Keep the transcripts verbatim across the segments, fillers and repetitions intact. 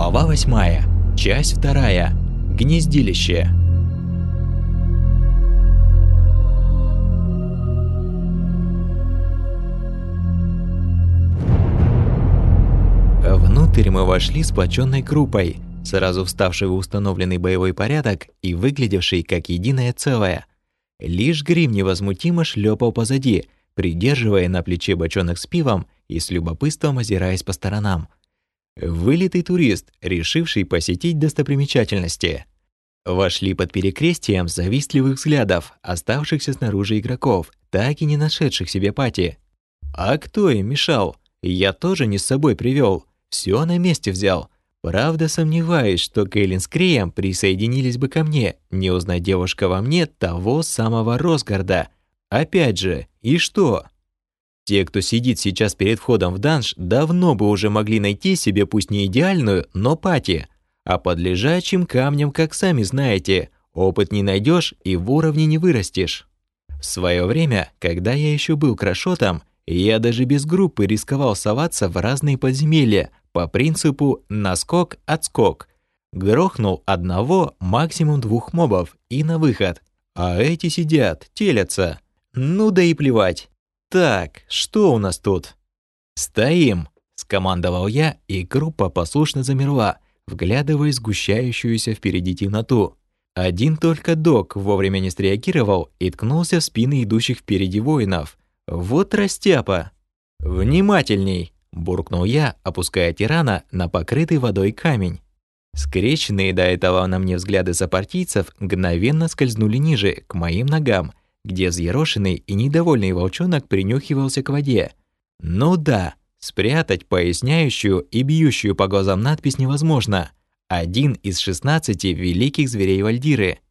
Глава восьмая. Часть вторая. Гнездилище. Внутрь мы вошли сплоченной группой, сразу вставшей в установленный боевой порядок и выглядевшей как единое целое. Лишь Грим невозмутимо шлепал позади, придерживая на плече бочонок с пивом и с любопытством озираясь по сторонам. Вылитый турист, решивший посетить достопримечательности. Вошли под перекрестием завистливых взглядов оставшихся снаружи игроков, так и не нашедших себе пати. А кто им мешал? Я тоже не с собой привел, все на месте взял. Правда, сомневаюсь, что Кейлин с Креем присоединились бы ко мне, не узнать девушка во мне того самого Росгарда. Опять же, и что? Те, кто сидит сейчас перед входом в данж, давно бы уже могли найти себе пусть не идеальную, но пати. А под лежачим камнем, как сами знаете, опыт не найдешь и в уровне не вырастешь. В свое время, когда я еще был крошотом, я даже без группы рисковал соваться в разные подземелья по принципу наскок-отскок. Грохнул одного, максимум двух мобов и на выход. А эти сидят, телятся. Ну да и плевать. Так, что у нас тут? «Стоим!» – скомандовал я, и группа послушно замерла, вглядываясь в сгущающуюся впереди темноту. Один только Док вовремя не среагировал и ткнулся в спины идущих впереди воинов. Вот растяпа! «Внимательней!» – буркнул я, опуская тирана на покрытый водой камень. Скрещенные до этого на мне взгляды сопартийцев мгновенно скользнули ниже, к моим ногам, где взъерошенный и недовольный волчонок принюхивался к воде. Ну да, спрятать поясняющую и бьющую по глазам надпись невозможно. Один из шестнадцати великих зверей Вальдиры.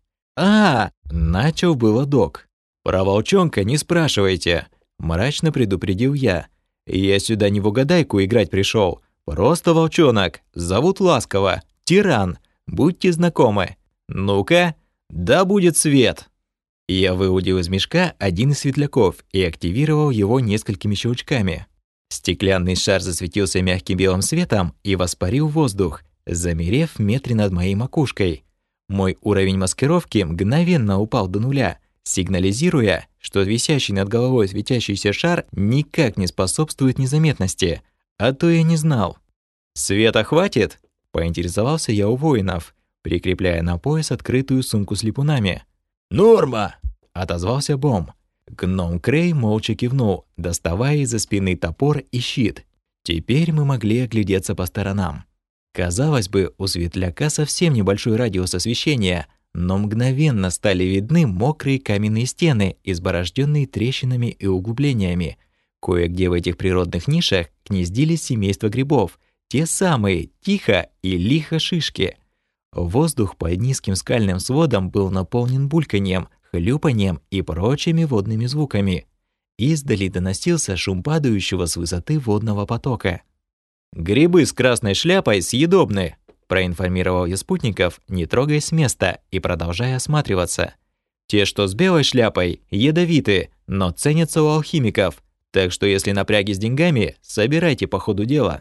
А, начал было Док. Про волчонка не спрашивайте, мрачно предупредил я. Я сюда не в угадайку играть пришел. Просто волчонок, зовут ласково, Тиран. Будьте знакомы. Ну-ка, да будет свет. Я выудил из мешка один из светляков и активировал его несколькими щелчками. Стеклянный шар засветился мягким белым светом и воспарил в воздух, замерев в метре над моей макушкой. Мой уровень маскировки мгновенно упал до нуля, сигнализируя, что висящий над головой светящийся шар никак не способствует незаметности, а то я не знал. «Света хватит?» – поинтересовался я у воинов, прикрепляя на пояс открытую сумку с липунами. «Норма!» – отозвался Бом. Гном Крей молча кивнул, доставая из-за спины топор и щит. Теперь мы могли оглядеться по сторонам. Казалось бы, у светляка совсем небольшой радиус освещения, но мгновенно стали видны мокрые каменные стены, изборожденные трещинами и углублениями. Кое-где в этих природных нишах гнездились семейства грибов, те самые тихо и лихо шишки. Воздух под низким скальным сводом был наполнен бульканьем, хлюпаньем и прочими водными звуками. Издали доносился шум падающего с высоты водного потока. «Грибы с красной шляпой съедобны», – проинформировал я спутников, не трогаясь с места и продолжая осматриваться. «Те, что с белой шляпой, ядовиты, но ценятся у алхимиков, так что если напряги с деньгами, собирайте по ходу дела».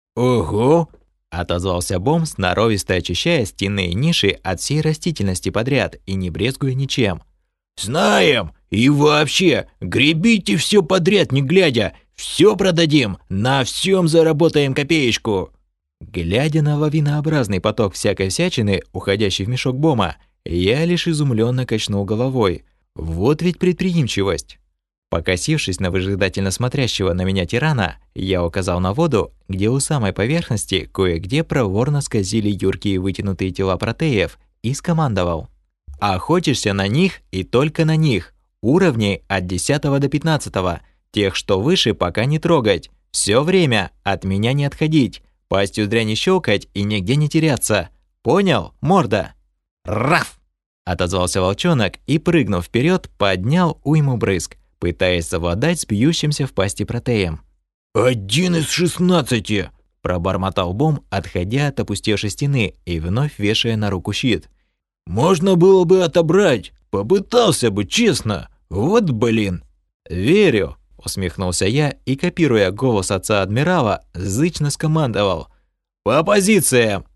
«Ого!» – отозвался Бом, сноровисто очищая стенные ниши от всей растительности подряд и не брезгуя ничем. «Знаем! И вообще, гребите все подряд, не глядя! Все продадим, на всем заработаем копеечку!» Глядя на лавинообразный поток всякой всячины, уходящий в мешок Бома, я лишь изумленно качнул головой. Вот ведь предприимчивость! Покосившись на выжидательно смотрящего на меня тирана, я указал на воду, где у самой поверхности кое-где проворно скользили юркие вытянутые тела протеев, и скомандовал. «Охотишься на них и только на них. Уровней от десятого до пятнадцатого. Тех, что выше, пока не трогать. Все время от меня не отходить. Пастью зря не щелкать и нигде не теряться. Понял, морда?» «Раф!» – отозвался волчонок и, прыгнув вперед, поднял уйму брызг, пытаясь совладать с бьющимся в пасти протеем. «Один из шестнадцати!» – пробормотал Бом, отходя от опустевшей стены и вновь вешая на руку щит. «Можно было бы отобрать, попытался бы, честно. Вот блин!» «Верю!» – усмехнулся я и, копируя голос отца адмирала, зычно скомандовал. «По позициям!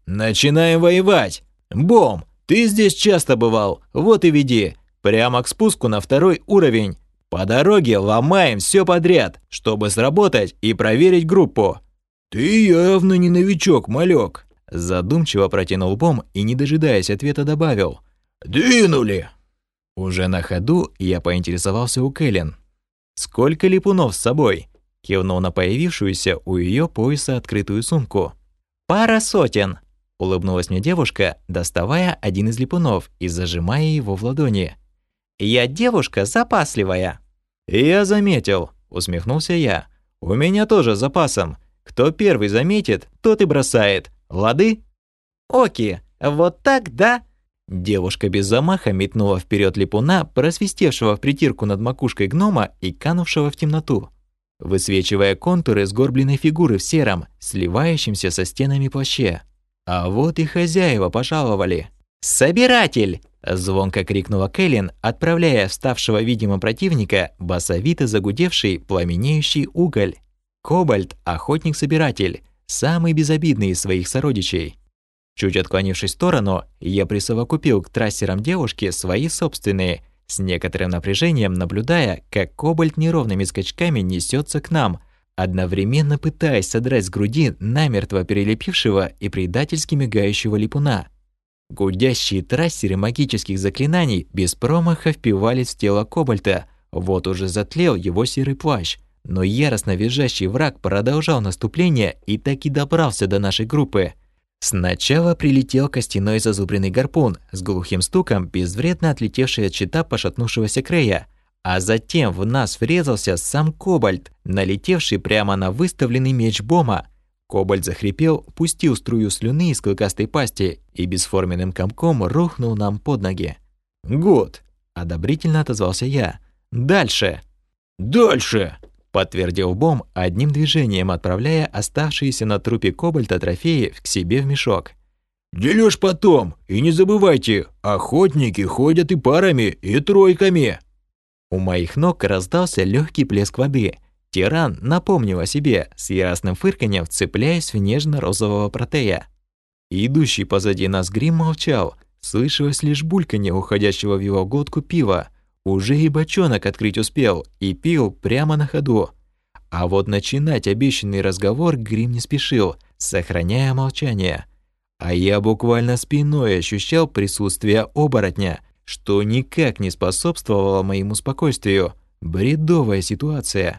начинаем воевать. Бом, ты здесь часто бывал, вот и веди. Прямо к спуску на второй уровень. По дороге ломаем все подряд, чтобы сработать и проверить группу». «Ты явно не новичок, малек», – задумчиво протянул Бом и, не дожидаясь ответа, добавил: «Двинули!» Уже на ходу я поинтересовался у Кэлен. «Сколько липунов с собой?» – кивнул на появившуюся у ее пояса открытую сумку. «Пара сотен», – улыбнулась мне девушка, доставая один из липунов и зажимая его в ладони. «Я девушка запасливая». «Я заметил», – усмехнулся я. «У меня тоже с запасом. Кто первый заметит, тот и бросает. Лады?» «Оки, вот так, да?» Девушка без замаха метнула вперед липуна, просвистевшего в притирку над макушкой гнома и канувшего в темноту, высвечивая контуры сгорбленной фигуры в сером, сливающемся со стенами плаще. А вот и хозяева пожаловали. «Собиратель!» – звонко крикнула Кэлен, отправляя вставшего видимо противника басовито загудевший пламенеющий уголь. Кобальт – охотник-собиратель, самый безобидный из своих сородичей. Чуть отклонившись в сторону, я присовокупил к трассерам девушки свои собственные, с некоторым напряжением наблюдая, как кобальт неровными скачками несется к нам, одновременно пытаясь содрать с груди намертво перелепившего и предательски мигающего липуна. Гудящие трассеры магических заклинаний без промаха впивались в тело кобальта, вот уже затлел его серый плащ, но яростно визжащий враг продолжал наступление и таки добрался до нашей группы. Сначала прилетел костяной зазубренный гарпун с глухим стуком, безвредно отлетевший от щита пошатнувшегося Крея, а затем в нас врезался сам кобальт, налетевший прямо на выставленный меч Бома. Кобальт захрипел, пустил струю слюны из клыкастой пасти и бесформенным комком рухнул нам под ноги. «Гуд!» – одобрительно отозвался я. «Дальше!» «Дальше!» – подтвердил Бом, одним движением отправляя оставшиеся на трупе кобальта трофеи к себе в мешок. «Делёшь потом, и не забывайте, охотники ходят и парами, и тройками!» У моих ног раздался легкий плеск воды. Тиран напомнил о себе, с яростным фырканьем вцепляясь в нежно-розового протея. Идущий позади нас Грим молчал, слышалось лишь бульканье уходящего в его глотку пива. Уже и бочонок открыть успел, и пил прямо на ходу. А вот начинать обещанный разговор Грим не спешил, сохраняя молчание. А я буквально спиной ощущал присутствие оборотня, что никак не способствовало моему спокойствию. Бредовая ситуация.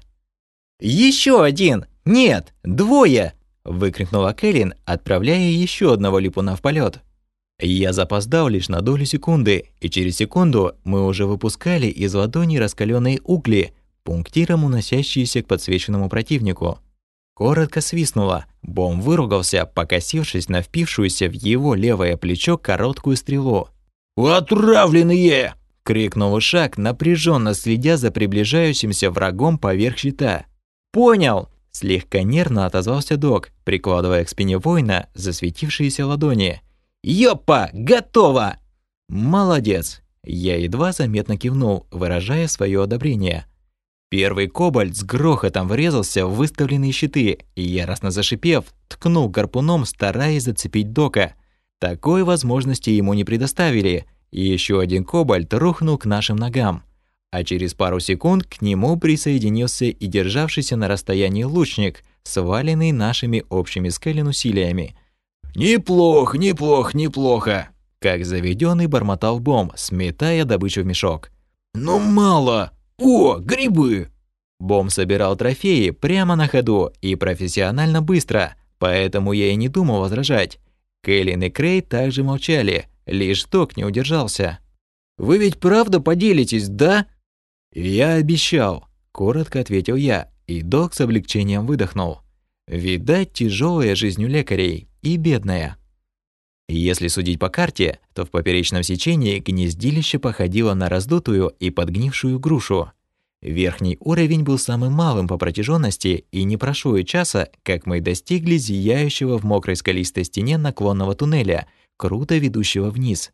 «Еще один! Нет, двое!» – выкрикнула Кэлен, отправляя еще одного липуна в полет. Я запоздал лишь на долю секунды, и через секунду мы уже выпускали из ладони раскаленные угли, пунктиром уносящиеся к подсвеченному противнику. Коротко свистнуло, Бом выругался, покосившись на впившуюся в его левое плечо короткую стрелу. «Отравленные!» – крикнул Ишак, напряженно следя за приближающимся врагом поверх щита. «Понял!» – слегка нервно отозвался Док, прикладывая к спине воина засветившиеся ладони. «Ёпа! Готово!» «Молодец!» – я едва заметно кивнул, выражая свое одобрение. Первый кобальт с грохотом врезался в выставленные щиты и, яростно зашипев, ткнул гарпуном, стараясь зацепить Дока. Такой возможности ему не предоставили, и еще один кобальт рухнул к нашим ногам. А через пару секунд к нему присоединился и державшийся на расстоянии лучник, сваленный нашими общими с Кэлен усилиями. «Неплохо, неплохо, неплохо!» Как заведенный бормотал Бом, сметая добычу в мешок. «Ну мало! О, грибы!» Бом собирал трофеи прямо на ходу и профессионально быстро, поэтому я и не думал возражать. Кэлен и Крей также молчали, лишь Док не удержался. «Вы ведь правда поделитесь, да?» «Я обещал», – коротко ответил я, и Док с облегчением выдохнул. «Видать, тяжелая жизнь у лекарей и бедная». Если судить по карте, то в поперечном сечении гнездилище походило на раздутую и подгнившую грушу. Верхний уровень был самым малым по протяженности, и не прошло и часа, как мы достигли зияющего в мокрой скалистой стене наклонного туннеля, круто ведущего вниз.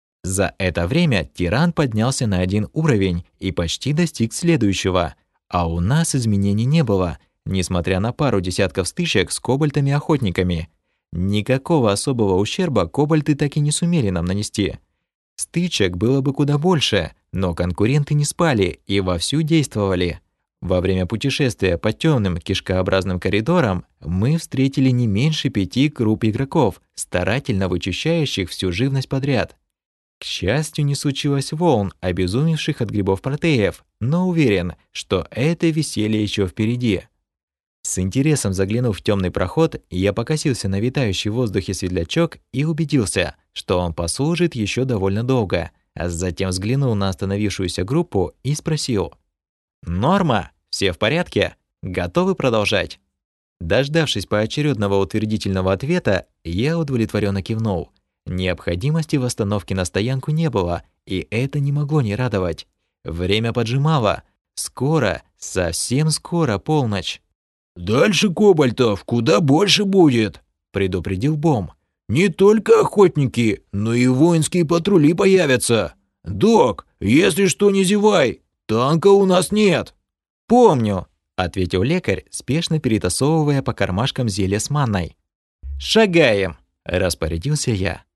За это время тиран поднялся на один уровень и почти достиг следующего, а у нас изменений не было, несмотря на пару десятков стычек с кобальтами-охотниками. Никакого особого ущерба кобальты так и не сумели нам нанести. Стычек было бы куда больше, но конкуренты не спали и вовсю действовали. Во время путешествия по темным кишкообразным коридорам мы встретили не меньше пяти групп игроков, старательно вычищающих всю живность подряд. К счастью, не случилось волн, обезумевших от грибов протеев, но уверен, что это веселье еще впереди. С интересом заглянув в темный проход, я покосился на витающий в воздухе светлячок и убедился, что он послужит еще довольно долго, а затем взглянул на остановившуюся группу и спросил: «Норма? Все в порядке? Готовы продолжать?» Дождавшись поочередного утвердительного ответа, я удовлетворенно кивнул. Необходимости в остановке на стоянку не было, и это не могло не радовать. Время поджимало. Скоро, совсем скоро полночь. «Дальше кобальтов куда больше будет», — предупредил Бом. «Не только охотники, но и воинские патрули появятся. Док, если что, не зевай, танка у нас нет». «Помню», — ответил лекарь, спешно перетасовывая по кармашкам зелье с манной. «Шагаем», — распорядился я.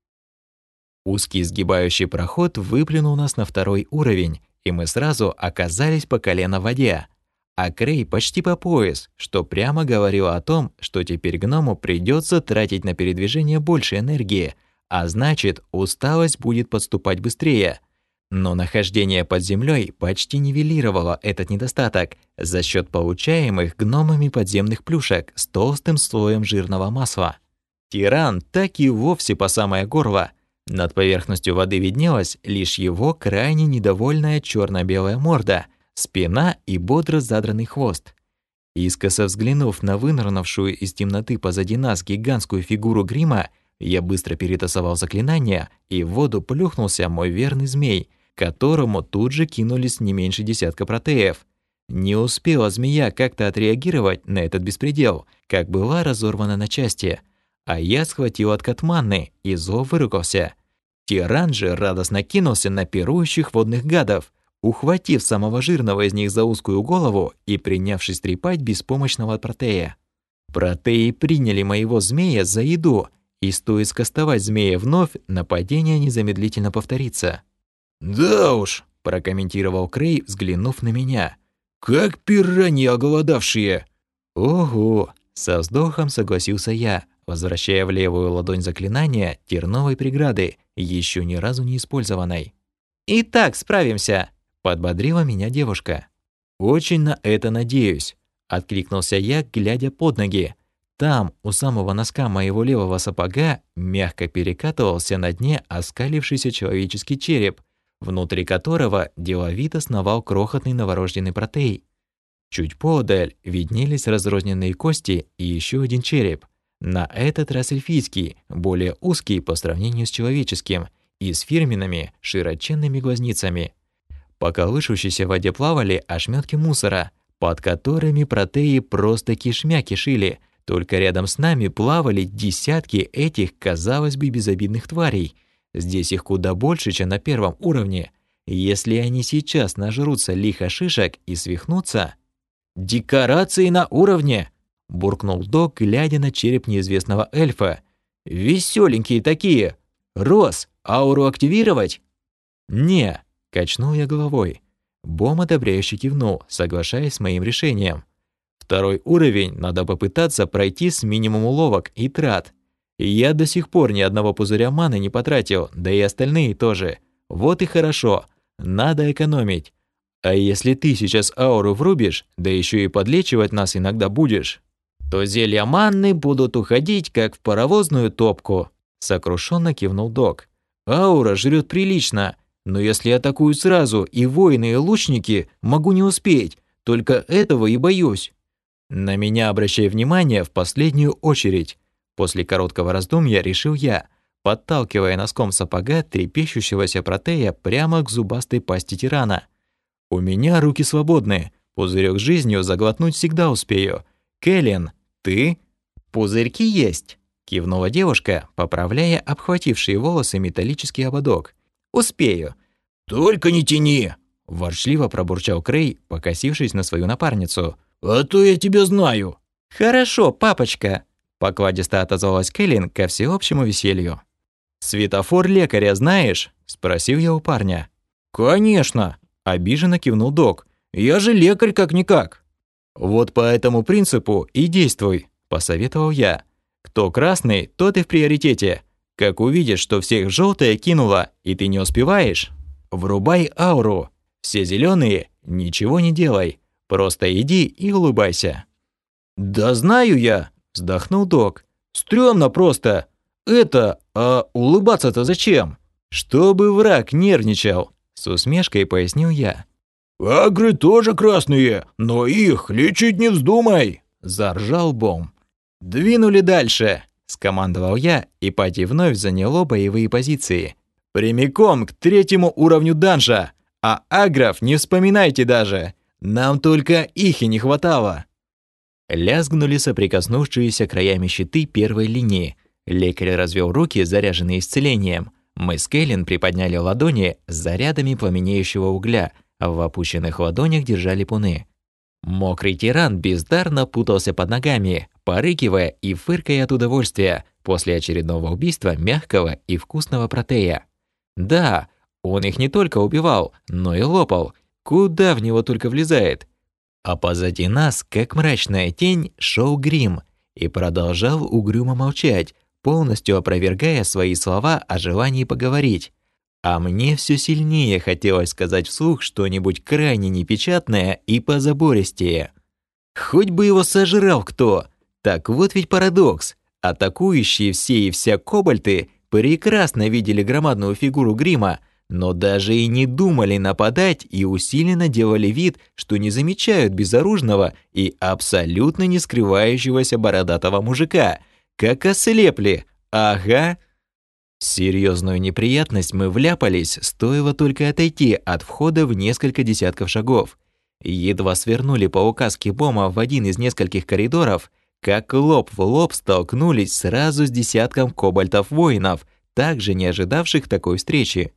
Узкий сгибающий проход выплюнул нас на второй уровень, и мы сразу оказались по колено в воде. А Крей почти по пояс, что прямо говорило о том, что теперь гному придется тратить на передвижение больше энергии, а значит, усталость будет подступать быстрее. Но нахождение под землей почти нивелировало этот недостаток за счет получаемых гномами подземных плюшек с толстым слоем жирного масла. Тиран так и вовсе по самое горло. Над поверхностью воды виднелась лишь его крайне недовольная черно-белая морда, спина и бодро задранный хвост. Искоса взглянув на вынырнувшую из темноты позади нас гигантскую фигуру грима, я быстро перетасовал заклинание, и в воду плюхнулся мой верный змей, которому тут же кинулись не меньше десятка протеев. Не успела змея как-то отреагировать на этот беспредел, как была разорвана на части, а я схватил откат манны и зло выругался. Тиран же радостно кинулся на пирующих водных гадов, ухватив самого жирного из них за узкую голову и принявшись трепать беспомощного протея. Протеи приняли моего змея за еду, и стоит скостовать змея вновь, нападение незамедлительно повторится. «Да уж», — прокомментировал Крей, взглянув на меня. «Как пираньи оголодавшие!» «Ого!» — со вздохом согласился я, возвращая в левую ладонь заклинание терновой преграды, еще ни разу не использованной. «Итак, справимся!» — подбодрила меня девушка. «Очень на это надеюсь», — откликнулся я, глядя под ноги. Там, у самого носка моего левого сапога, мягко перекатывался на дне оскалившийся человеческий череп, внутри которого деловито сновал крохотный новорожденный протей. Чуть поодаль виднелись разрозненные кости и еще один череп, на этот раз эльфийский, более узкий по сравнению с человеческим и с фирменными широченными глазницами. По колышущейся воде плавали ошметки мусора, под которыми протеи просто кишмя кишили, только рядом с нами плавали десятки этих, казалось бы, безобидных тварей. Здесь их куда больше, чем на первом уровне. Если они сейчас нажрутся лихо шишек и свихнутся... «Декорации на уровне!» — буркнул Док, глядя на череп неизвестного эльфа. «Весёленькие такие! Рос, ауру активировать?» «Не», — качнул я головой. Бом одобряюще кивнул, соглашаясь с моим решением. «Второй уровень надо попытаться пройти с минимум уловок и трат. Я до сих пор ни одного пузыря маны не потратил, да и остальные тоже. Вот и хорошо, надо экономить. А если ты сейчас ауру врубишь, да еще и подлечивать нас иногда будешь, то зелья манны будут уходить, как в паровозную топку», — сокрушенно кивнул Док. «Аура жрет прилично, но если атакую сразу и воины, и лучники, могу не успеть, только этого и боюсь. На меня обращай внимание в последнюю очередь». После короткого раздумья решил я, подталкивая носком сапога трепещущегося протея прямо к зубастой пасти тирана. «У меня руки свободны, пузырек с жизнью заглотнуть всегда успею. Кэлен, ты?» «Пузырьки есть», — кивнула девушка, поправляя обхватившие волосы металлический ободок. «Успею». «Только не тяни!» — ворчливо пробурчал Крей, покосившись на свою напарницу. «А то я тебя знаю». «Хорошо, папочка», — покладисто отозвалась Кэлен ко всеобщему веселью. «Светофор лекаря знаешь?» – спросил я у парня. «Конечно!» – обиженно кивнул док. «Я же лекарь как-никак!» «Вот по этому принципу и действуй», – посоветовал я. «Кто красный, тот и в приоритете. Как увидишь, что всех желтое кинуло, и ты не успеваешь, врубай ауру. Все зеленые, ничего не делай. Просто иди и улыбайся». «Да знаю я», – вздохнул док. «Стрёмно просто. Это, а улыбаться-то зачем?» «Чтобы враг нервничал», – с усмешкой пояснил я. «Агры тоже красные, но их лечить не вздумай!» – заржал Бом. «Двинули дальше!» – скомандовал я, и пати вновь заняло боевые позиции. «Прямиком к третьему уровню данжа! А агров не вспоминайте даже! Нам только их и не хватало!» Лязгнули соприкоснувшиеся краями щиты первой линии. Лекарь развел руки, заряженные исцелением. Мы с Кэлен приподняли ладони с зарядами пламенеющего угля, а в опущенных ладонях держали пуны. Мокрый тиран бездарно путался под ногами, порыкивая и фыркая от удовольствия после очередного убийства мягкого и вкусного протея. Да, он их не только убивал, но и лопал. Куда в него только влезает. А позади нас, как мрачная тень, шел Грим и продолжал угрюмо молчать, полностью опровергая свои слова о желании поговорить. А мне все сильнее хотелось сказать вслух что-нибудь крайне непечатное и позабористее. Хоть бы его сожрал кто. Так вот ведь парадокс. Атакующие все и вся кобальты прекрасно видели громадную фигуру Грима, но даже и не думали нападать и усиленно делали вид, что не замечают безоружного и абсолютно не скрывающегося бородатого мужика. Как ослепли. Ага. В серьезную неприятность мы вляпались, стоило только отойти от входа в несколько десятков шагов. Едва свернули по указке Бома в один из нескольких коридоров, как лоб в лоб столкнулись сразу с десятком кобальтов-воинов, также не ожидавших такой встречи.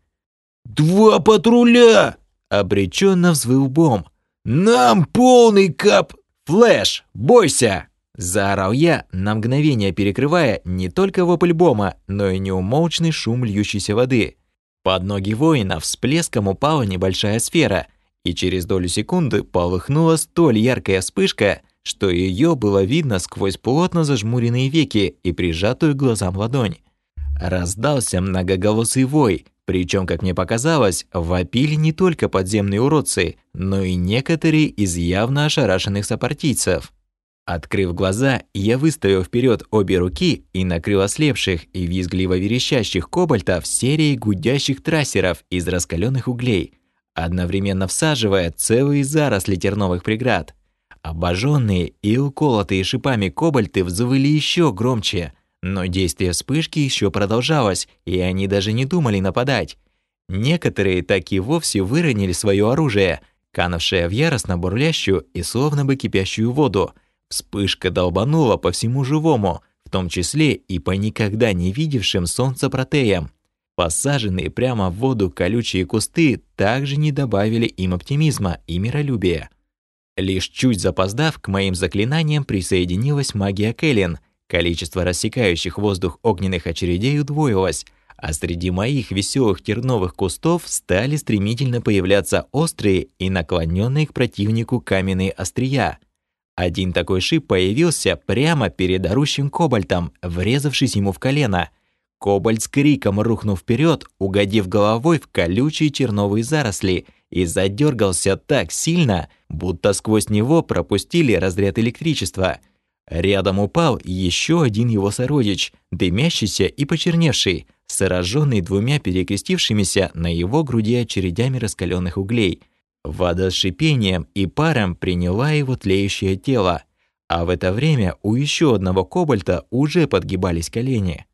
«Два патруля!» – обреченно взвыл Бом. «Нам полный кап...» «Флэш, бойся!» – заорал я, на мгновение перекрывая не только вопль Бома, но и неумолчный шум льющейся воды. Под ноги воинов с плеском упала небольшая сфера, и через долю секунды полыхнула столь яркая вспышка, что ее было видно сквозь плотно зажмуренные веки и прижатую к глазам ладонь. Раздался многоголосый вой, причем, как мне показалось, вопили не только подземные уродцы, но и некоторые из явно ошарашенных сопартийцев. Открыв глаза, я выставил вперед обе руки и накрыл ослепших и визгливо верещащих кобальтов серией гудящих трассеров из раскаленных углей, одновременно всаживая целые заросли терновых преград. Обожженные и уколотые шипами кобальты взвыли еще громче, но действие вспышки еще продолжалось, и они даже не думали нападать. Некоторые так и вовсе выронили свое оружие, канувшее в яростно бурлящую и словно бы кипящую воду. Вспышка долбанула по всему живому, в том числе и по никогда не видевшим солнца протеям. Посаженные прямо в воду колючие кусты также не добавили им оптимизма и миролюбия. Лишь чуть запоздав, к моим заклинаниям присоединилась магия Кэлен. Количество рассекающих воздух огненных очередей удвоилось, а среди моих веселых терновых кустов стали стремительно появляться острые и наклоненные к противнику каменные острия. Один такой шип появился прямо перед орущим кобальтом, врезавшись ему в колено. Кобальт с криком рухнув вперед, угодив головой в колючие терновые заросли, и задергался так сильно, будто сквозь него пропустили разряд электричества. Рядом упал еще один его сородич, дымящийся и почерневший, сраженный двумя перекрестившимися на его груди очередями раскаленных углей. Вода с шипением и паром приняла его тлеющее тело, а в это время у еще одного кобальта уже подгибались колени.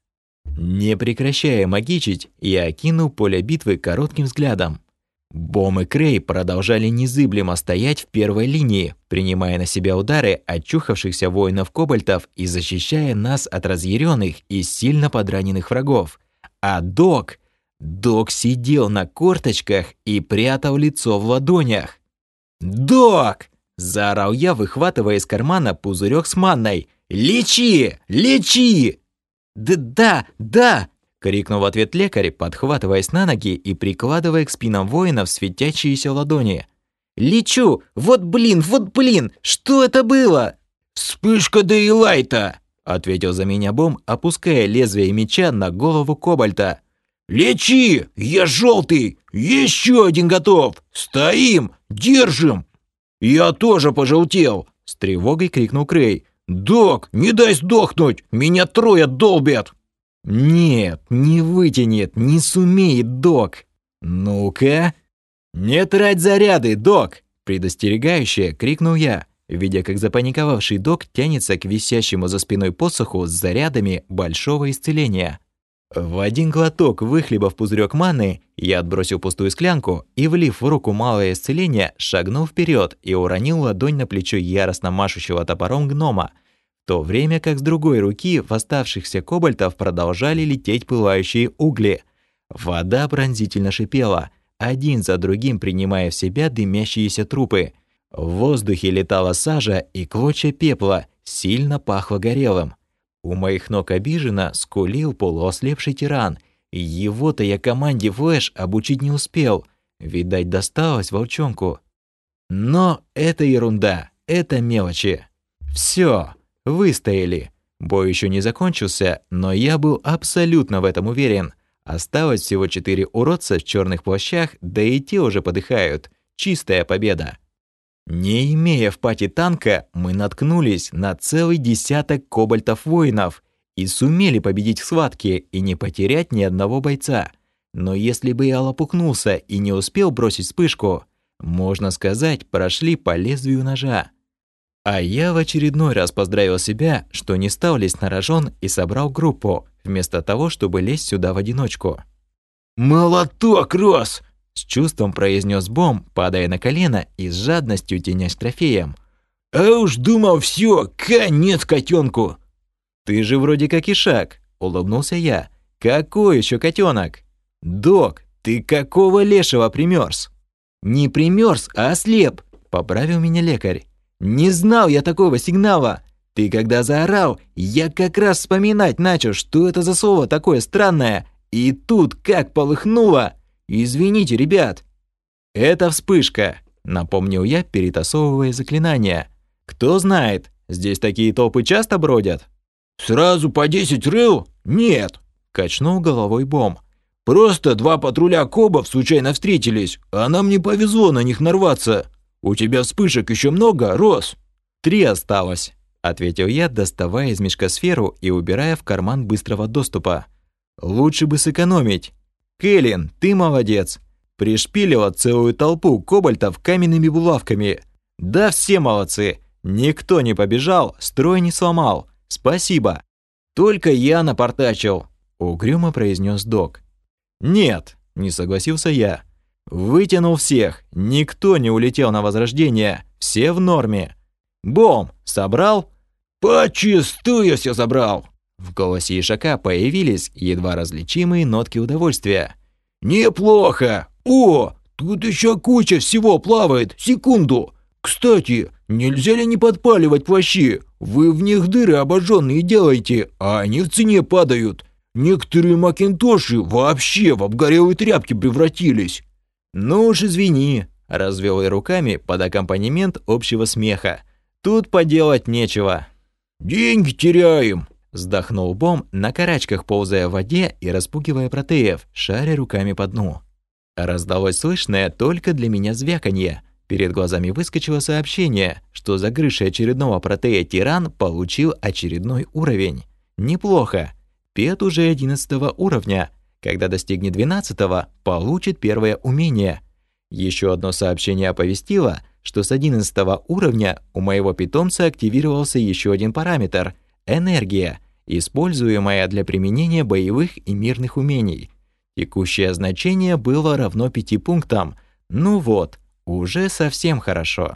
Не прекращая магичить, я окинул поле битвы коротким взглядом. Бом и Крей продолжали незыблемо стоять в первой линии, принимая на себя удары очухавшихся воинов-кобальтов и защищая нас от разъяренных и сильно подраненных врагов. А Док... Док сидел на корточках и прятал лицо в ладонях. «Док!» – заорал я, выхватывая из кармана пузырек с манной. «Лечи! Лечи!» «Да, да, да!» — крикнул в ответ лекарь, подхватываясь на ноги и прикладывая к спинам воинов светящиеся ладони. «Лечу! Вот блин, вот блин! Что это было?» «Вспышка Дейлайта!» — ответил за меня Бом, опуская лезвие меча на голову Кобальта. «Лечи! Я желтый! Еще один готов! Стоим! Держим!» «Я тоже пожелтел!» — с тревогой крикнул Крей. «Док, не дай сдохнуть! Меня трое долбят!» «Нет, не вытянет, не сумеет, док! Ну-ка!» «Не трать заряды, док!» — предостерегающе крикнул я, видя, как запаниковавший док тянется к висящему за спиной посоху с зарядами большого исцеления. В один глоток выхлебав пузырек маны, я отбросил пустую склянку и, влив в руку малое исцеление, шагнул вперед и уронил ладонь на плечо яростно машущего топором гнома, в то время как с другой руки в оставшихся кобальтов продолжали лететь пылающие угли. Вода пронзительно шипела, один за другим принимая в себя дымящиеся трупы. В воздухе летала сажа и клочья пепла, сильно пахло горелым. У моих ног обиженно скулил полуослепший тиран. Его-то я команде Флэш обучить не успел. Видать, досталось волчонку. Но это ерунда, это мелочи. Все, выстояли. Бой еще не закончился, но я был абсолютно в этом уверен. Осталось всего четыре уродца в черных плащах, да и те уже подыхают. Чистая победа. Не имея в пати танка, мы наткнулись на целый десяток кобальтов-воинов и сумели победить в схватке и не потерять ни одного бойца. Но если бы я лопухнулся и не успел бросить вспышку, можно сказать, прошли по лезвию ножа. А я в очередной раз поздравил себя, что не стал лезть на рожон и собрал группу, вместо того, чтобы лезть сюда в одиночку. «Молоток, Рос!» С чувством произнес Бом, падая на колено и с жадностью тенясь трофеем. «А уж думал, все, конец котенку!» «Ты же вроде как ишак», — улыбнулся я. «Какой еще котенок?» «Док, ты какого лешего примерз?» «Не примерз, а ослеп», — поправил меня лекарь. «Не знал я такого сигнала. Ты когда заорал, я как раз вспоминать начал, что это за слово такое странное. И тут как полыхнуло. Извините, ребят». «Это вспышка», — напомнил я, перетасовывая заклинания. «Кто знает, здесь такие толпы часто бродят?» «Сразу по десять рыл? Нет», — качнул головой Бом. «Просто два патруля кобов случайно встретились, а нам не повезло на них нарваться. У тебя вспышек еще много, Рос?» «Три осталось», — ответил я, доставая из мешка сферу и убирая в карман быстрого доступа. «Лучше бы сэкономить. Кэлен, ты молодец. Пришпилила целую толпу кобальтов каменными булавками. Да все молодцы. Никто не побежал, строй не сломал. Спасибо. Только я напортачил», — угрюмо произнес док. «Нет», — не согласился я. «Вытянул всех. Никто не улетел на возрождение. Все в норме. Бом, собрал?» «Почистую все забрал!» В голосе ишака появились едва различимые нотки удовольствия. «Неплохо! О, тут еще куча всего плавает! Секунду! Кстати, нельзя ли не подпаливать плащи? Вы в них дыры обожженные делаете, а они в цене падают. Некоторые макинтоши вообще в обгорелые тряпки превратились». «Ну уж извини», — развел я руками под аккомпанемент общего смеха. «Тут поделать нечего». «Деньги теряем», — вздохнул Бом, на карачках ползая в воде и распугивая протеев, шаря руками по дну. Раздалось слышное только для меня звяканье. Перед глазами выскочило сообщение, что загрызший очередного протея тиран получил очередной уровень. Неплохо. Пет уже одиннадцатого уровня. Когда достигнет двенадцатого, получит первое умение. Еще одно сообщение оповестило, что с одиннадцатого уровня у моего питомца активировался еще один параметр – энергия, используемая для применения боевых и мирных умений. Текущее значение было равно пяти пунктам. Ну вот, уже совсем хорошо.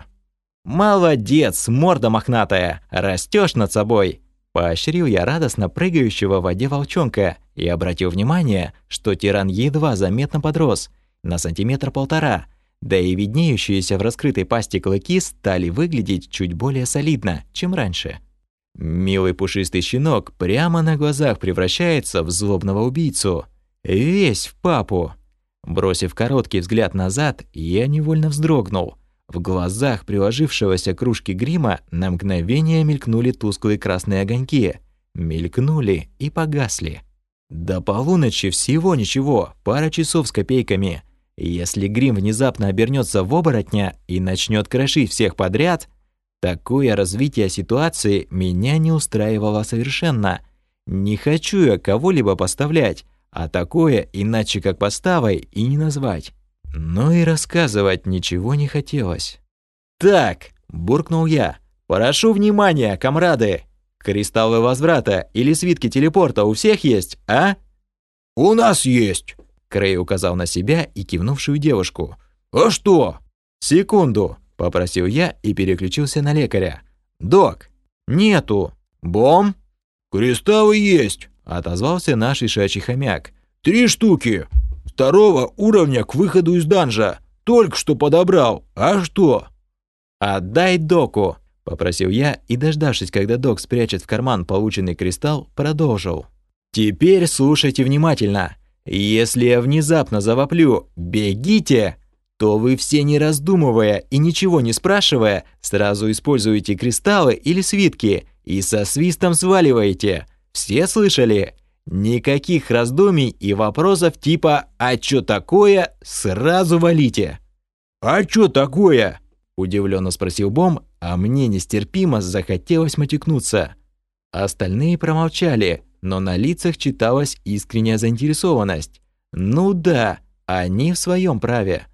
«Молодец, морда мохнатая, растешь над собой!» Поощрил я радостно прыгающего в воде волчонка и обратил внимание, что тиран едва заметно подрос, на сантиметр-полтора, да и виднеющиеся в раскрытой пасти клыки стали выглядеть чуть более солидно, чем раньше. Милый пушистый щенок прямо на глазах превращается в злобного убийцу. Весь в папу. Бросив короткий взгляд назад, я невольно вздрогнул. В глазах приложившегося к кружке грима на мгновение мелькнули тусклые красные огоньки. Мелькнули и погасли. До полуночи всего ничего, пара часов с копейками. Если грим внезапно обернется в оборотня и начнет крошить всех подряд, такое развитие ситуации меня не устраивало совершенно. Не хочу я кого-либо поставлять, а такое иначе как подставой и не назвать. Но и рассказывать ничего не хотелось. «Так», – буркнул я, – «прошу внимания, комрады! Кристаллы возврата или свитки телепорта у всех есть, а?» «У нас есть», – Крей указал на себя и кивнувшую девушку. «А что?» «Секунду», – попросил я и переключился на лекаря. «Док, нету. Бом?» «Кристаллы есть», – отозвался наш ишачий хомяк. «Три штуки. Второго уровня к выходу из данжа. Только что подобрал. А что?» «Отдай доку», – попросил я и, дождавшись, когда док спрячет в карман полученный кристалл, продолжил. «Теперь слушайте внимательно. Если я внезапно завоплю «бегите», то вы все, не раздумывая и ничего не спрашивая, сразу используете кристаллы или свитки и со свистом сваливаете. Все слышали? Никаких раздумий и вопросов типа «а чё такое?» сразу валите. «А чё такое?» – удивленно спросил Бом, а мне нестерпимо захотелось матюкнуться. Остальные промолчали, но на лицах читалась искренняя заинтересованность. Ну да, они в своем праве.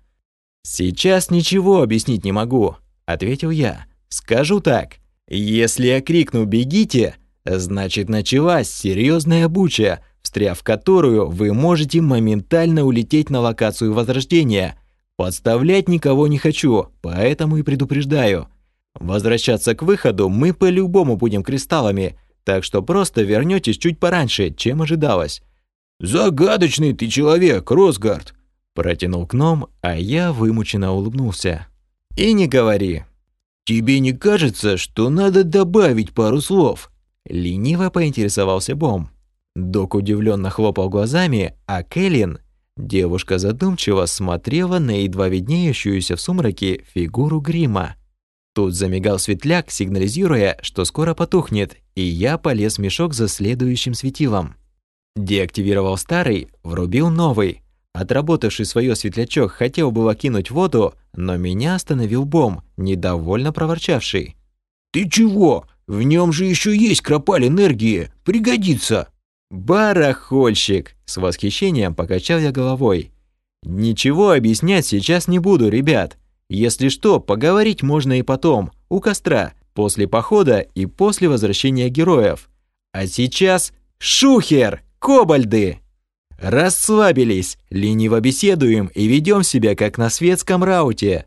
«Сейчас ничего объяснить не могу», – ответил я. «Скажу так, если я крикну «бегите», значит началась серьезная буча, встряв в которую вы можете моментально улететь на локацию возрождения. Подставлять никого не хочу, поэтому и предупреждаю. Возвращаться к выходу мы по-любому будем кристаллами, так что просто вернётесь чуть пораньше, чем ожидалось». «Загадочный ты человек, Росгард», – протянул гном, а я вымученно улыбнулся. «И не говори». «Тебе не кажется, что надо добавить пару слов?» – лениво поинтересовался Бом. Док удивленно хлопал глазами, а Кэлен, девушка задумчиво смотрела на едва виднеющуюся в сумраке фигуру грима. Тут замигал светляк, сигнализируя, что скоро потухнет, и я полез в мешок за следующим светилом. Деактивировал старый, врубил новый. Отработавший свое светлячок хотел было кинуть в воду, но меня остановил Бом, недовольно проворчавший. «Ты чего? В нем же еще есть кропаль энергии. Пригодится!» «Барахольщик!» – с восхищением покачал я головой. «Ничего объяснять сейчас не буду, ребят. Если что, поговорить можно и потом, у костра, после похода и после возвращения героев. А сейчас шухер, кобальды! Расслабились, лениво беседуем и ведем себя как на светском рауте».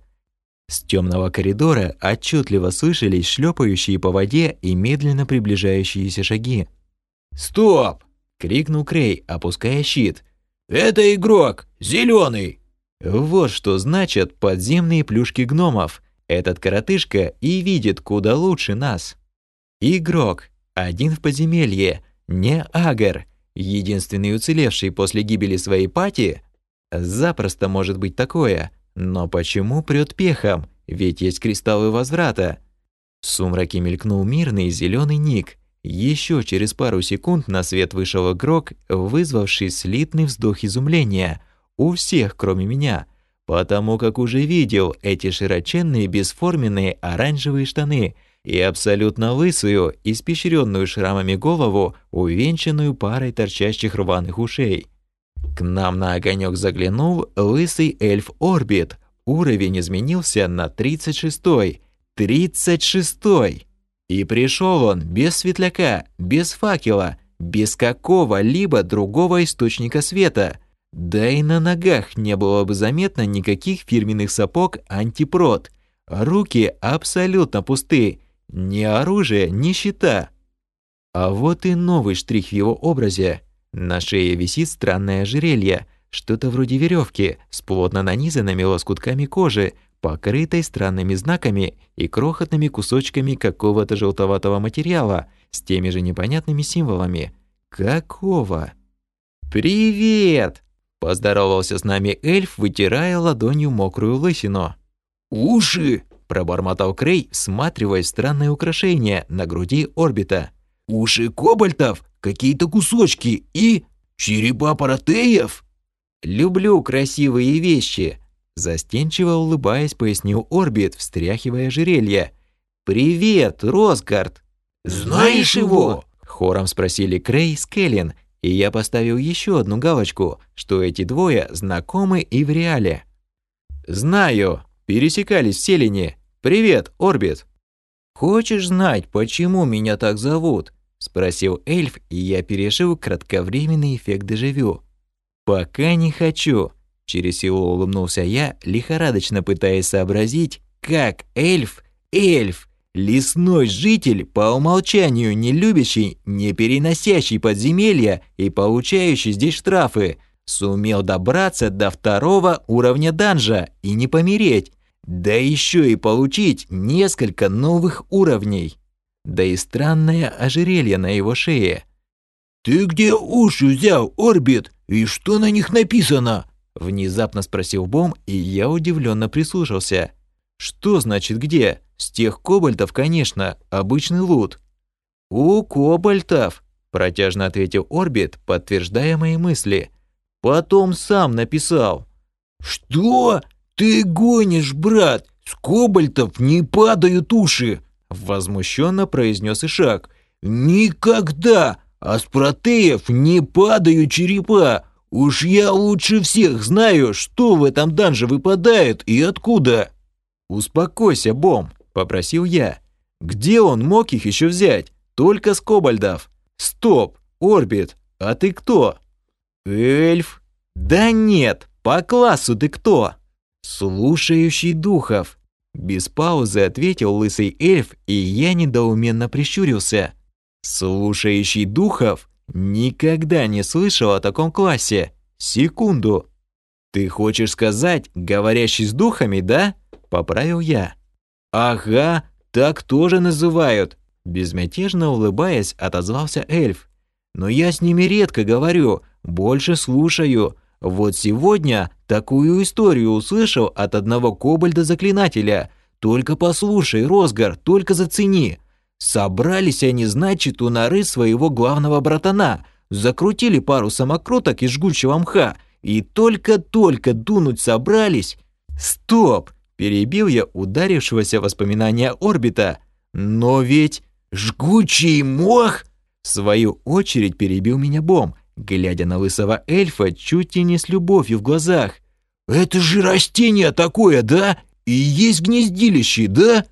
С темного коридора отчетливо слышались шлепающие по воде и медленно приближающиеся шаги. «Стоп!» – крикнул Крей, опуская щит. «Это игрок, зеленый!» Вот что значат подземные плюшки гномов. Этот коротышка и видит куда лучше нас. Игрок, один в подземелье, не агр, единственный уцелевший после гибели своей пати. Запросто может быть такое, но почему прёт пехом, ведь есть кристаллы возврата. В сумраке мелькнул мирный зеленый ник. Еще через пару секунд на свет вышел игрок, вызвавший слитный вздох изумления у всех, кроме меня, потому как уже видел эти широченные бесформенные оранжевые штаны и абсолютно лысую, испещренную шрамами голову, увенчанную парой торчащих рваных ушей. К нам на огонек заглянул лысый эльф Орбит. Уровень изменился на тридцать шестой. тридцать шестой! И пришел он без светляка, без факела, без какого-либо другого источника света. Да и на ногах не было бы заметно никаких фирменных сапог антипрот. Руки абсолютно пусты, ни оружия, ни щита. А вот и новый штрих в его образе. На шее висит странное ожерелье, что-то вроде веревки с плотно нанизанными лоскутками кожи, покрытой странными знаками и крохотными кусочками какого-то желтоватого материала с теми же непонятными символами. Какого? «Привет!» – поздоровался с нами эльф, вытирая ладонью мокрую лысину. «Уши!» – пробормотал Крей, всматриваясь в странное украшение на груди Орбита. «Уши кобальтов, какие-то кусочки и черепа протеев?» «Люблю красивые вещи», – застенчиво улыбаясь, пояснил Орбит, встряхивая ожерелье. «Привет, Росгард!» «Знаешь его?» – хором спросили Крей с Кэлен, и я поставил еще одну галочку, что эти двое знакомы и в реале. «Знаю, пересекались в Селене. Привет, Орбит!» «Хочешь знать, почему меня так зовут?» – спросил эльф, и я пережил кратковременный эффект дежавю. «Пока не хочу», – через силу улыбнулся я, лихорадочно пытаясь сообразить, как эльф, эльф, лесной житель, по умолчанию не любящий, не переносящий подземелья и получающий здесь штрафы, сумел добраться до второго уровня данжа и не помереть, да еще и получить несколько новых уровней, да и странное ожерелье на его шее. «Ты где уши взял, Орбит? И что на них написано?» – внезапно спросил Бом, и я удивленно прислушался. «Что значит где? С тех кобальтов, конечно, обычный лут». «У кобальтов», – протяжно ответил Орбит, подтверждая мои мысли. «Потом сам написал». «Что? Ты гонишь, брат? С кобальтов не падают уши!» – возмущенно произнес Ишак. «Никогда! А с протеев не падают черепа! Уж я лучше всех знаю, что в этом данже выпадает и откуда!» «Успокойся, Бом», – попросил я. «Где он мог их еще взять? Только с кобальдов. Стоп, Орбит, а ты кто?» «Эльф». «Да нет, по классу ты кто?» «Слушающий духов», – без паузы ответил лысый эльф, и я недоуменно прищурился. «Слушающий духов? Никогда не слышал о таком классе. Секунду. Ты хочешь сказать, говорящий с духами, да?» – поправил я. «Ага, так тоже называют», – безмятежно улыбаясь, отозвался эльф. «Но я с ними редко говорю, больше слушаю. Вот сегодня такую историю услышал от одного кобальда-заклинателя. Только послушай, Росгар, только зацени. Собрались они, значит, у норы своего главного братана, закрутили пару самокруток из жгучего мха, и только-только дунуть собрались. Стоп!» – перебил я ударившегося воспоминания Орбита. «Но ведь жгучий мох!» В свою очередь перебил меня Бом, глядя на лысого эльфа чуть и не с любовью в глазах. «Это же растение такое, да? И есть гнездилище, да?»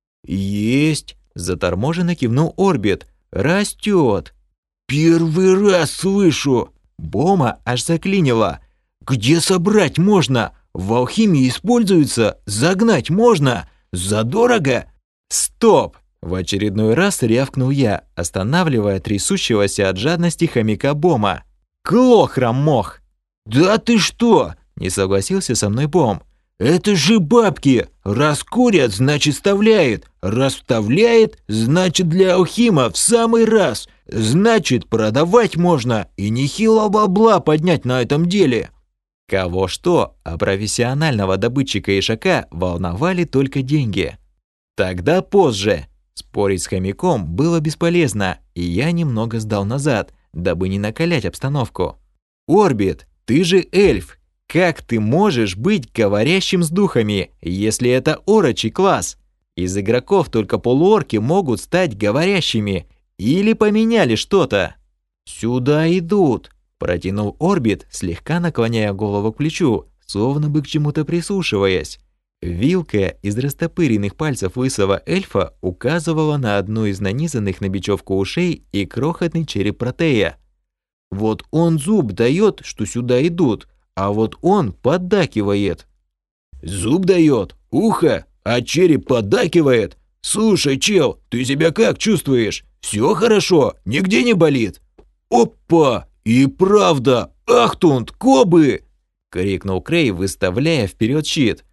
«Есть», – заторможенно кивнул Орбит. «Растет». «Первый раз слышу!» Бома аж заклинило. «Где собрать можно? В алхимии используется? Загнать можно? Задорого?» «Стоп!» – в очередной раз рявкнул я, останавливая трясущегося от жадности хомяка Бома. «Клохромох!» «Да ты что?» – не согласился со мной Бом. «Это же бабки! Раз курят, значит вставляет. Раз вставляет, значит для алхима в самый раз. Значит продавать можно и нехило бабла поднять на этом деле». Кого что, а профессионального добытчика ишака волновали только деньги. «Тогда позже». Спорить с хомяком было бесполезно, и я немного сдал назад, дабы не накалять обстановку. «Орбит, ты же эльф. Как ты можешь быть говорящим с духами, если это орочий класс? Из игроков только полуорки могут стать говорящими. Или поменяли что-то?» «Сюда идут», – протянул Орбит, слегка наклоняя голову к плечу, словно бы к чему-то прислушиваясь. Вилка из растопыренных пальцев лысого эльфа указывала на одну из нанизанных на бечевку ушей и крохотный череп протея. «Вот он зуб дает, что сюда идут, а вот он поддакивает». «Зуб дает? Ухо? А череп поддакивает? Слушай, чел, ты себя как чувствуешь? Все хорошо? Нигде не болит?» «Опа! И правда! Ахтунд, кобы!» – крикнул Крей, выставляя вперед щит.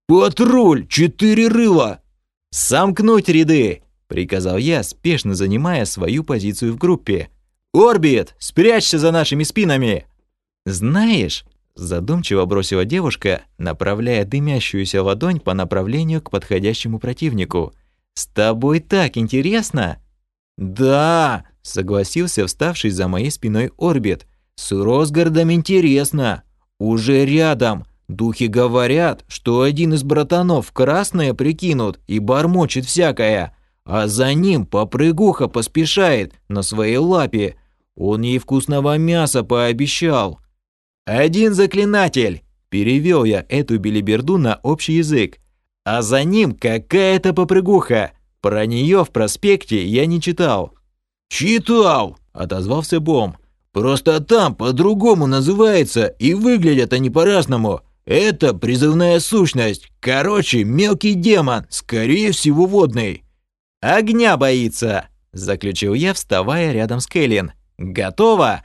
«Патруль! Четыре рыла!» «Сомкнуть ряды!» – приказал я, спешно занимая свою позицию в группе. «Орбит, спрячься за нашими спинами!» «Знаешь», – задумчиво бросила девушка, направляя дымящуюся ладонь по направлению к подходящему противнику. «С тобой так интересно!» «Да!» – согласился вставший за моей спиной Орбит. «С Росгардом интересно! Уже рядом! Духи говорят, что один из братанов красное прикинут и бормочет всякое, а за ним попрыгуха поспешает на своей лапе. Он ей вкусного мяса пообещал». «Один заклинатель!» – перевел я эту белиберду на общий язык. «А за ним какая-то попрыгуха. Про нее в проспекте я не читал». «Читал!» – отозвался Бом. «Просто там по-другому называется, и выглядят они по-разному. Это призывная сущность. Короче, мелкий демон, скорее всего водный». «Огня боится!» – заключил я, вставая рядом с Кэлен. «Готово?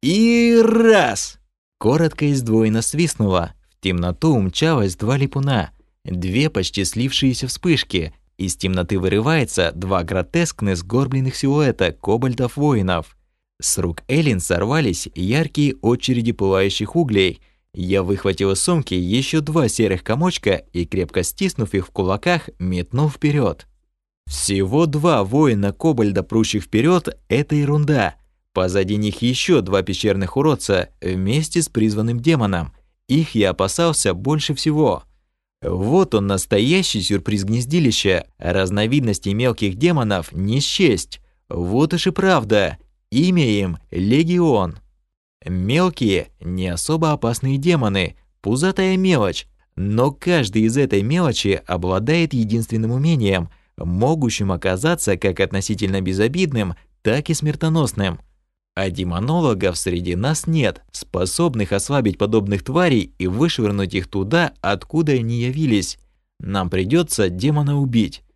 И раз!» Коротко и сдвоенно свистнуло. В темноту умчалось два липуна. Две почти слившиеся вспышки. Из темноты вырывается два гротескных сгорбленных силуэта кобальтов-воинов. С рук Эллен сорвались яркие очереди пылающих углей. Я выхватил из сумки еще два серых комочка и, крепко стиснув их в кулаках, метнул вперед. Всего два воина-кобальда, прущих вперед, это ерунда. Позади них еще два пещерных уродца вместе с призванным демоном. Их я опасался больше всего. Вот он, настоящий сюрприз гнездилища. Разновидностей мелких демонов не счесть. Вот уж и правда. Имя им – Легион. Мелкие, не особо опасные демоны, пузатая мелочь. Но каждый из этой мелочи обладает единственным умением, могущим оказаться как относительно безобидным, так и смертоносным. А демонологов среди нас нет, способных ослабить подобных тварей и вышвырнуть их туда, откуда они явились. Нам придется демона убить.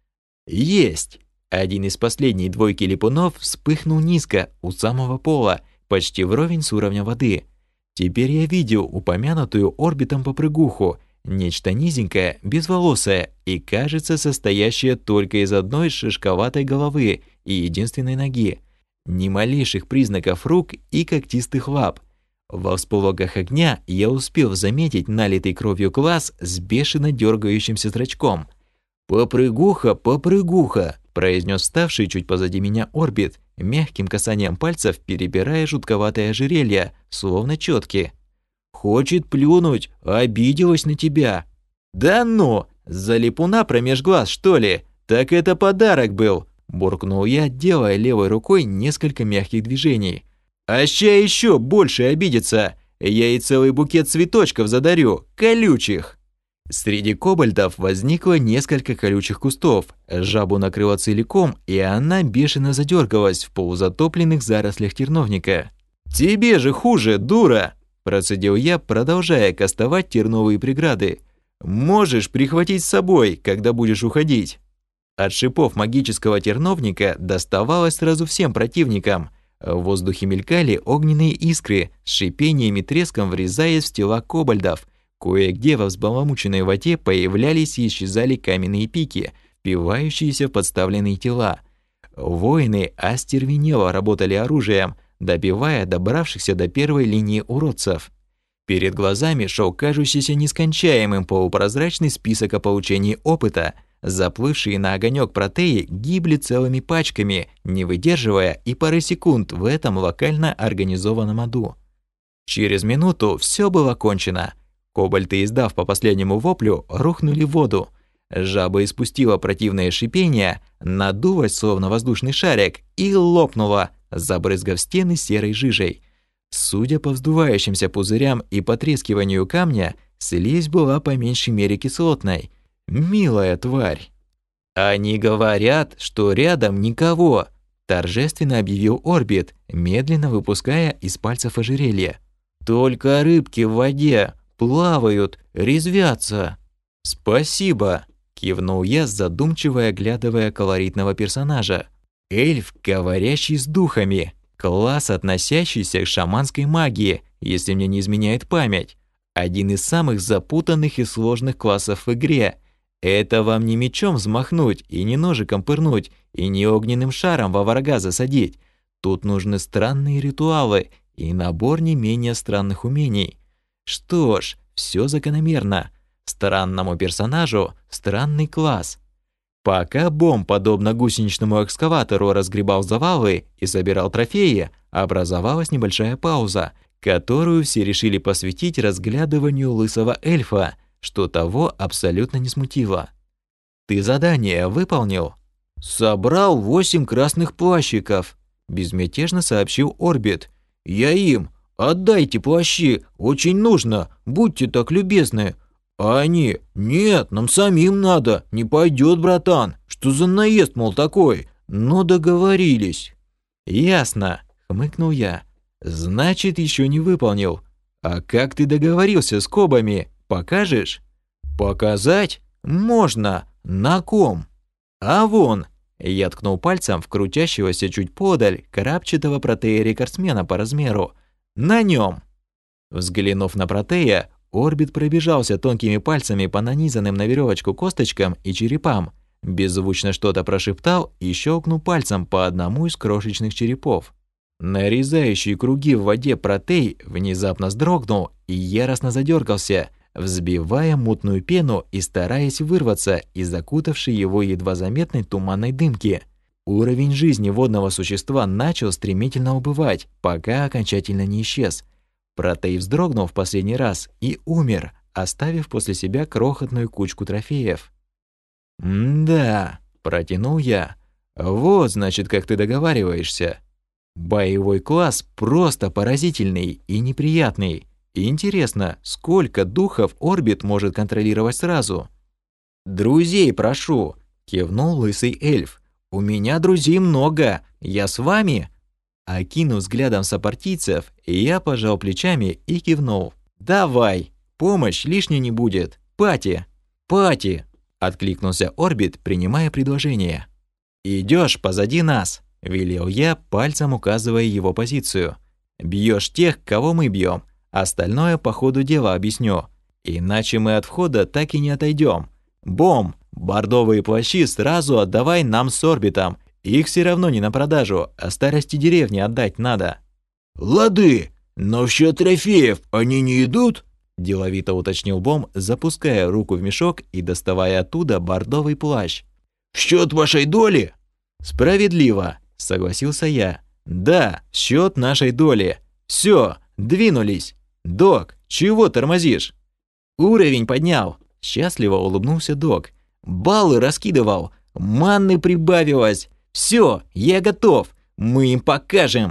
Есть! Один из последней двойки липунов вспыхнул низко, у самого пола, почти вровень с уровня воды. Теперь я видел упомянутую орбитом попрыгуху, нечто низенькое, безволосое и, кажется, состоящее только из одной шишковатой головы и единственной ноги. Ни малейших признаков рук и когтистых лап. Во всполохах огня я успел заметить налитый кровью глаз с бешено дергающимся зрачком. «Попрыгуха, попрыгуха!» – произнес вставший чуть позади меня Орбит, мягким касанием пальцев перебирая жутковатое ожерелье, словно четки. «Хочет плюнуть, обиделась на тебя». «Да ну! За липуна промеж глаз, что ли? Так это подарок был!» Буркнул я, делая левой рукой несколько мягких движений. «А ща еще больше обидится! Я ей целый букет цветочков задарю, колючих!» Среди кобальтов возникло несколько колючих кустов. Жабу накрыло целиком, и она бешено задергалась в полузатопленных зарослях терновника. «Тебе же хуже, дура!» – процедил я, продолжая кастовать терновые преграды. «Можешь прихватить с собой, когда будешь уходить». От шипов магического терновника доставалось сразу всем противникам. В воздухе мелькали огненные искры, с шипением и треском врезаясь в тела кобальдов. Кое-где во взбаламученной воде появлялись и исчезали каменные пики, впивающиеся в подставленные тела. Воины остервенело работали оружием, добивая добравшихся до первой линии уродцев. Перед глазами шел кажущийся нескончаемым полупрозрачный список о получении опыта. Заплывшие на огонек протеи гибли целыми пачками, не выдерживая и пары секунд в этом локально организованном аду. Через минуту все было кончено. Кобальты, издав по последнему воплю, рухнули в воду. Жаба испустила противное шипение, надулась словно воздушный шарик и лопнула, забрызгав стены серой жижей. Судя по вздувающимся пузырям и потрескиванию камня, слизь была по меньшей мере кислотной. Милая тварь. «Они говорят, что рядом никого», – торжественно объявил Орбит, медленно выпуская из пальцев ожерелье. «Только рыбки в воде плавают, резвятся». «Спасибо», – кивнул я, задумчиво оглядывая колоритного персонажа. Эльф, говорящий с духами, класс, относящийся к шаманской магии, если мне не изменяет память. Один из самых запутанных и сложных классов в игре. Это вам не мечом взмахнуть, и не ножиком пырнуть, и не огненным шаром во врага засадить. Тут нужны странные ритуалы и набор не менее странных умений. Что ж, все закономерно. Странному персонажу странный класс. Пока Бом, подобно гусеничному экскаватору, разгребал завалы и собирал трофеи, образовалась небольшая пауза, которую все решили посвятить разглядыванию лысого эльфа, что того абсолютно не смутило. «Ты задание выполнил?» «Собрал восемь красных плащиков», – безмятежно сообщил Орбит. «Я им. Отдайте плащи, очень нужно, будьте так любезны». А они: «Нет, нам самим надо, не пойдет, братан, что за наезд, мол, такой?» Но договорились. «Ясно», – хмыкнул я. «Значит, еще не выполнил. А как ты договорился с кобами? Покажешь?» «Показать? Можно. На ком?» «А вон!» – я ткнул пальцем в крутящегося чуть подаль крапчатого протея-рекордсмена по размеру. «На нем!» Взглянув на протея, Орбит пробежался тонкими пальцами по нанизанным на веревочку косточкам и черепам, беззвучно что-то прошептал и щелкнул пальцем по одному из крошечных черепов. Нарезающий круги в воде протей внезапно вздрогнул и яростно задергался, взбивая мутную пену и стараясь вырваться из закутавшей его едва заметной туманной дымки. Уровень жизни водного существа начал стремительно убывать, пока окончательно не исчез. Протей вздрогнул в последний раз и умер, оставив после себя крохотную кучку трофеев. «М-да», – протянул я. «Вот, значит, как ты договариваешься. Боевой класс просто поразительный и неприятный. Интересно, сколько духов Орбит может контролировать сразу?» «Друзей прошу», – кивнул лысый эльф. «У меня друзей много, я с вами?» Окинув взглядом сопартийцев, я пожал плечами и кивнул. «Давай, помощь лишней не будет. Пати!» «Пати!» – откликнулся Орбит, принимая предложение. «Идёшь позади нас», – велел я, пальцем указывая его позицию. «Бьёшь тех, кого мы бьём. Остальное по ходу дела объясню. Иначе мы от входа так и не отойдём. Бом, бордовые плащи сразу отдавай нам с Орбитом. Их все равно не на продажу, а старости деревни отдать надо». «Лады, но в счет трофеев они не идут?» – деловито уточнил Бом, запуская руку в мешок и доставая оттуда бордовый плащ. «В счет вашей доли?» «Справедливо», – согласился я. «Да, в счет нашей доли. Все, двинулись. Док, чего тормозишь?» «Уровень поднял», – счастливо улыбнулся Док. «Баллы раскидывал, манны прибавилось. Все, я готов, мы им покажем».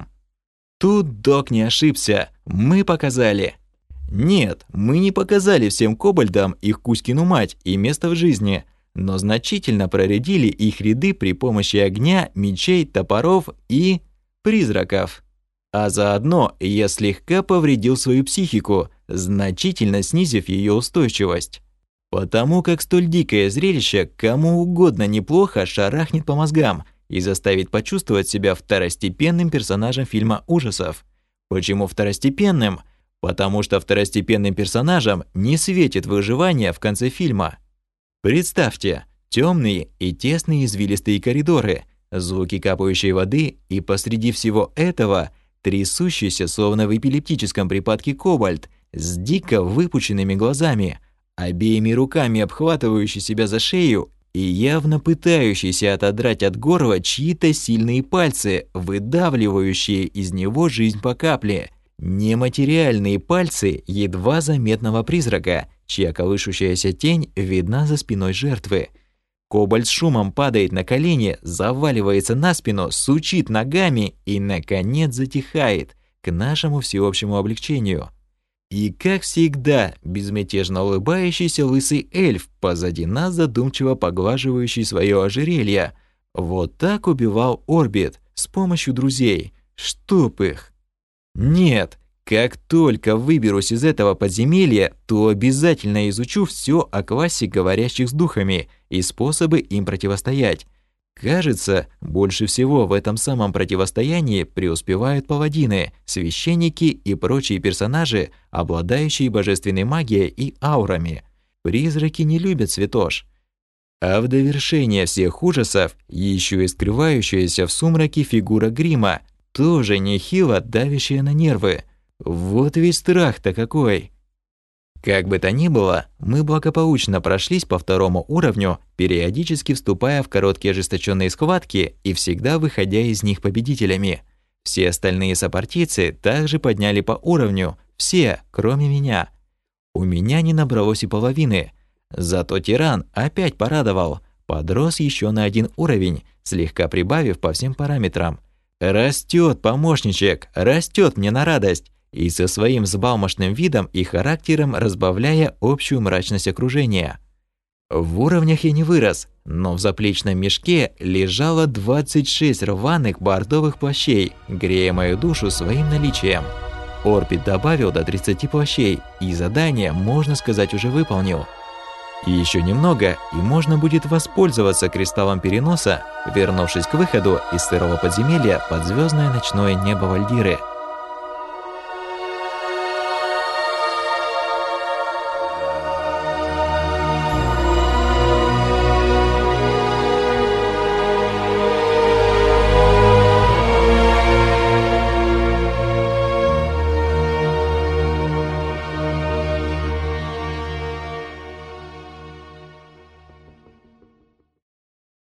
Тут Док не ошибся, мы показали. Нет, мы не показали всем кобальдам их Кузькину мать и место в жизни, но значительно проредили их ряды при помощи огня, мечей, топоров и призраков. А заодно я слегка повредил свою психику, значительно снизив ее устойчивость. Потому как столь дикое зрелище кому угодно неплохо шарахнет по мозгам и заставит почувствовать себя второстепенным персонажем фильма ужасов. Почему второстепенным? Потому что второстепенным персонажам не светит выживание в конце фильма. Представьте, темные и тесные извилистые коридоры, звуки капающей воды и посреди всего этого трясущийся, словно в эпилептическом припадке кобальт, с дико выпученными глазами, обеими руками обхватывающий себя за шею и явно пытающийся отодрать от горла чьи-то сильные пальцы, выдавливающие из него жизнь по капле. Нематериальные пальцы едва заметного призрака, чья колышущаяся тень видна за спиной жертвы. Кобальт с шумом падает на колени, заваливается на спину, сучит ногами и, наконец, затихает, к нашему всеобщему облегчению. И, как всегда, безмятежно улыбающийся лысый эльф позади нас, задумчиво поглаживающий свое ожерелье. Вот так убивал Орбит с помощью друзей. Чтоб их! Нет, как только выберусь из этого подземелья, то обязательно изучу все о классе говорящих с духами и способы им противостоять. Кажется, больше всего в этом самом противостоянии преуспевают паладины, священники и прочие персонажи, обладающие божественной магией и аурами. Призраки не любят святош. А в довершение всех ужасов, еще и скрывающаяся в сумраке фигура грима, тоже нехило давящая на нервы. Вот ведь страх-то какой! Как бы то ни было, мы благополучно прошлись по второму уровню, периодически вступая в короткие ожесточенные схватки и всегда выходя из них победителями. Все остальные сопартийцы также подняли по уровню, все, кроме меня. У меня не набралось и половины. Зато тиран опять порадовал, подрос еще на один уровень, слегка прибавив по всем параметрам. Растет помощничек, растет мне на радость. И со своим взбалмошным видом и характером разбавляя общую мрачность окружения. В уровнях я не вырос, но в заплечном мешке лежало двадцать шесть рваных бордовых плащей, грея мою душу своим наличием. Орбит добавил до тридцати плащей, и задание, можно сказать, уже выполнил. И еще немного, и можно будет воспользоваться кристаллом переноса, вернувшись к выходу из сырого подземелья под звездное ночное небо Вальдиры.